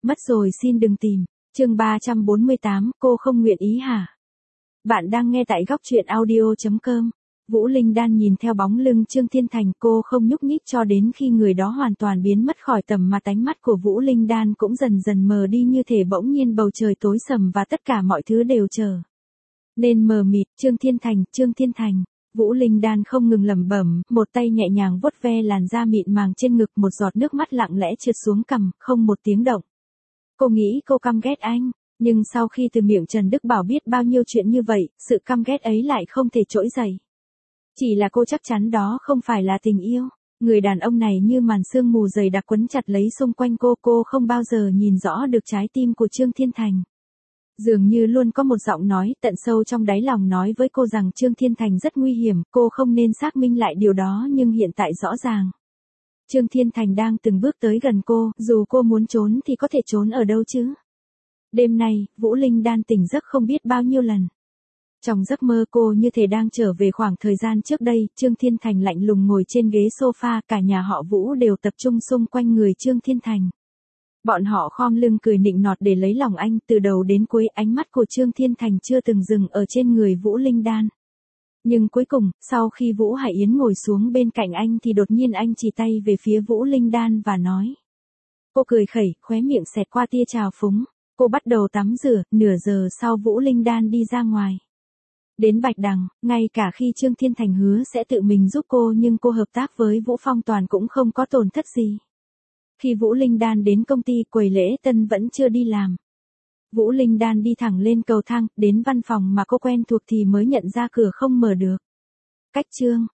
Mất rồi xin đừng tìm. Chương 348, cô không nguyện ý hả? Bạn đang nghe tại góc truyện audio.com. Vũ Linh Đan nhìn theo bóng lưng Trương Thiên Thành, cô không nhúc nhích cho đến khi người đó hoàn toàn biến mất khỏi tầm mắt, ánh mắt của Vũ Linh Đan cũng dần dần mờ đi, như thể bỗng nhiên bầu trời tối sầm và tất cả mọi thứ đều trở nên mờ mịt. Trương Thiên Thành, Trương Thiên Thành. Vũ Linh Đan không ngừng lẩm bẩm, một tay nhẹ nhàng vuốt ve làn da mịn màng trên ngực, một giọt nước mắt lặng lẽ trượt xuống cằm, không một tiếng động. Cô nghĩ cô căm ghét anh, nhưng sau khi từ miệng Trần Đức Bảo biết bao nhiêu chuyện như vậy, sự căm ghét ấy lại không thể trỗi dậy. Chỉ là cô chắc chắn đó không phải là tình yêu. Người đàn ông này như màn sương mù dày đặc quấn chặt lấy xung quanh cô không bao giờ nhìn rõ được trái tim của Trương Thiên Thành. Dường như luôn có một giọng nói tận sâu trong đáy lòng nói với cô rằng Trương Thiên Thành rất nguy hiểm, cô không nên xác minh lại điều đó, nhưng hiện tại rõ ràng. Trương Thiên Thành đang từng bước tới gần cô, dù cô muốn trốn thì có thể trốn ở đâu chứ? Đêm nay, Vũ Linh Đan tỉnh giấc không biết bao nhiêu lần. Trong giấc mơ cô như thể đang trở về khoảng thời gian trước đây, Trương Thiên Thành lạnh lùng ngồi trên ghế sofa, cả nhà họ Vũ đều tập trung xung quanh người Trương Thiên Thành. Bọn họ khom lưng cười nịnh nọt để lấy lòng anh, từ đầu đến cuối ánh mắt của Trương Thiên Thành chưa từng dừng ở trên người Vũ Linh Đan. Nhưng cuối cùng, sau khi Vũ Hải Yến ngồi xuống bên cạnh anh thì đột nhiên anh chỉ tay về phía Vũ Linh Đan và nói. Cô cười khẩy, khóe miệng xẹt qua tia trào phúng. Cô bắt đầu tắm rửa, nửa giờ sau Vũ Linh Đan đi ra ngoài. Đến Bạch Đằng, ngay cả khi Trương Thiên Thành hứa sẽ tự mình giúp cô nhưng cô hợp tác với Vũ Phong Toàn cũng không có tổn thất gì. Khi Vũ Linh Đan đến công ty, quầy lễ tân vẫn chưa đi làm. Vũ Linh Đan đi thẳng lên cầu thang, đến văn phòng mà cô quen thuộc thì mới nhận ra cửa không mở được. Cách Trương